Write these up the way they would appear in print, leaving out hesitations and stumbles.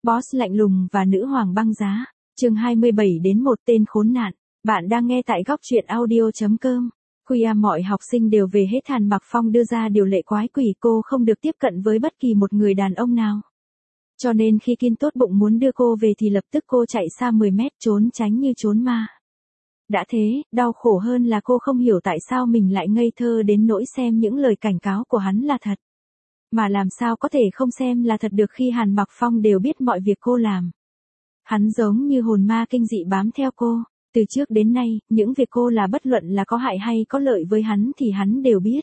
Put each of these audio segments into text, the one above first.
Boss lạnh lùng và nữ hoàng băng giá. Chương 27 đến một tên khốn nạn. Bạn đang nghe tại góc truyện audio.com. Khuya mọi học sinh đều về hết. Hàn Mặc Phong đưa ra điều lệ quái quỷ, cô không được tiếp cận với bất kỳ một người đàn ông nào. Cho nên khi Kiên tốt bụng muốn đưa cô về thì lập tức cô chạy xa 10 mét, trốn tránh như trốn ma. Đã thế, đau khổ hơn là cô không hiểu tại sao mình lại ngây thơ đến nỗi xem những lời cảnh cáo của hắn là thật. Mà làm sao có thể không xem là thật được khi Hàn Mặc Phong đều biết mọi việc cô làm. Hắn giống như hồn ma kinh dị bám theo cô. Từ trước đến nay, những việc cô là bất luận là có hại hay có lợi với hắn thì hắn đều biết.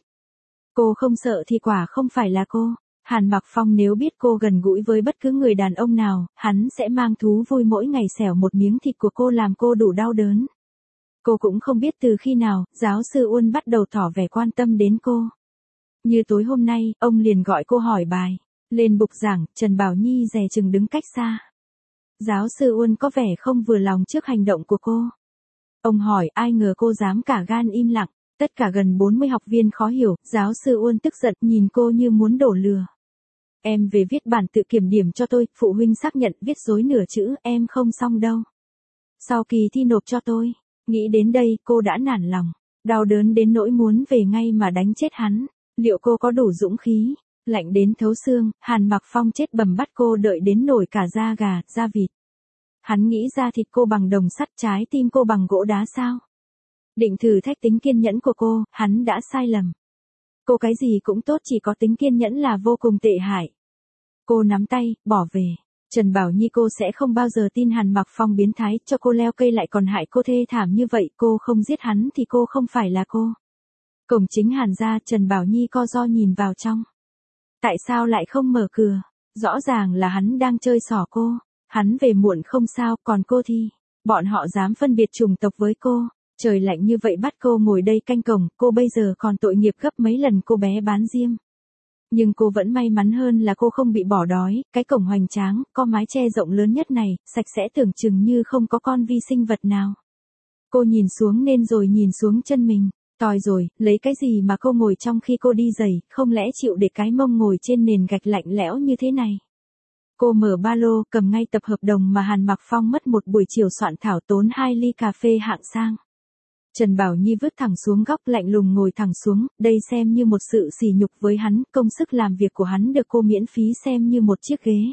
Cô không sợ thì quả không phải là cô. Hàn Mặc Phong nếu biết cô gần gũi với bất cứ người đàn ông nào, hắn sẽ mang thú vui mỗi ngày xẻo một miếng thịt của cô làm cô đủ đau đớn. Cô cũng không biết từ khi nào, giáo sư Uân bắt đầu tỏ vẻ quan tâm đến cô. Như tối hôm nay, ông liền gọi cô hỏi bài. Lên bục giảng, Trần Bảo Nhi dè chừng đứng cách xa. Giáo sư Uân có vẻ không vừa lòng trước hành động của cô. Ông hỏi, ai ngờ cô dám cả gan im lặng. Tất cả gần 40 học viên khó hiểu, giáo sư Uân tức giận nhìn cô như muốn đổ lừa. Em về viết bản tự kiểm điểm cho tôi, phụ huynh xác nhận viết dối nửa chữ, em không xong đâu. Sau kỳ thi nộp cho tôi. Nghĩ đến đây, cô đã nản lòng. Đau đớn đến nỗi muốn về ngay mà đánh chết hắn. Liệu cô có đủ dũng khí? Lạnh đến thấu xương, Hàn Mặc Phong chết bầm bắt cô đợi đến nổi cả da gà, da vịt. Hắn nghĩ da thịt cô bằng đồng sắt, trái tim cô bằng gỗ đá sao? Định thử thách tính kiên nhẫn của cô, hắn đã sai lầm. Cô cái gì cũng tốt, chỉ có tính kiên nhẫn là vô cùng tệ hại. Cô nắm tay, bỏ về. Trần Bảo Nhi cô sẽ không bao giờ tin Hàn Mặc Phong biến thái, cho cô leo cây lại còn hại cô thê thảm như vậy, cô không giết hắn thì cô không phải là cô. Cổng chính Hàn ra, Trần Bảo Nhi co ro nhìn vào trong. Tại sao lại không mở cửa? Rõ ràng là hắn đang chơi xỏ cô. Hắn về muộn không sao, còn cô thì bọn họ dám phân biệt chủng tộc với cô. Trời lạnh như vậy bắt cô ngồi đây canh cổng, cô bây giờ còn tội nghiệp gấp mấy lần cô bé bán diêm. Nhưng cô vẫn may mắn hơn là cô không bị bỏ đói, cái cổng hoành tráng, có mái che rộng lớn nhất này, sạch sẽ tưởng chừng như không có con vi sinh vật nào. Cô nhìn xuống nên rồi nhìn xuống chân mình, tòi rồi, lấy cái gì mà cô ngồi trong khi cô đi giày, không lẽ chịu để cái mông ngồi trên nền gạch lạnh lẽo như thế này. Cô mở ba lô, cầm ngay tập hợp đồng mà Hàn Mặc Phong mất một buổi chiều soạn thảo, tốn 2 ly cà phê hạng sang. Trần Bảo Nhi vứt thẳng xuống góc, lạnh lùng ngồi thẳng xuống, đây xem như một sự sỉ nhục với hắn, công sức làm việc của hắn được cô miễn phí xem như một chiếc ghế.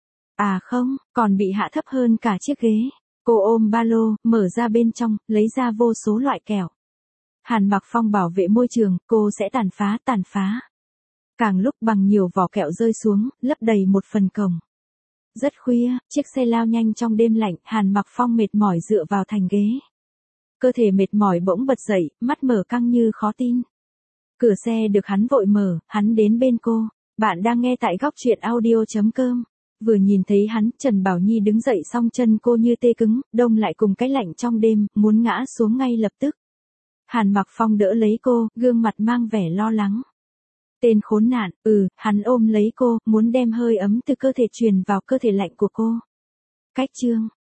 À không, còn bị hạ thấp hơn cả chiếc ghế. Cô ôm ba lô, mở ra bên trong, lấy ra vô số loại kẹo. Hàn Mặc Phong bảo vệ môi trường, cô sẽ tàn phá. Càng lúc bằng nhiều vỏ kẹo rơi xuống, lấp đầy một phần cổng. Rất khuya, chiếc xe lao nhanh trong đêm lạnh, Hàn Mặc Phong mệt mỏi dựa vào thành ghế. Cơ thể mệt mỏi bỗng bật dậy, mắt mở căng như khó tin. Cửa xe được hắn vội mở, hắn đến bên cô. Bạn đang nghe tại góc truyện audio.com. Vừa nhìn thấy hắn, Trần Bảo Nhi đứng dậy song chân cô như tê cứng, đông lại cùng cái lạnh trong đêm, muốn ngã xuống ngay lập tức. Hàn Mặc Phong đỡ lấy cô, gương mặt mang vẻ lo lắng. Tên khốn nạn, hắn ôm lấy cô, muốn đem hơi ấm từ cơ thể truyền vào cơ thể lạnh của cô. Cách chương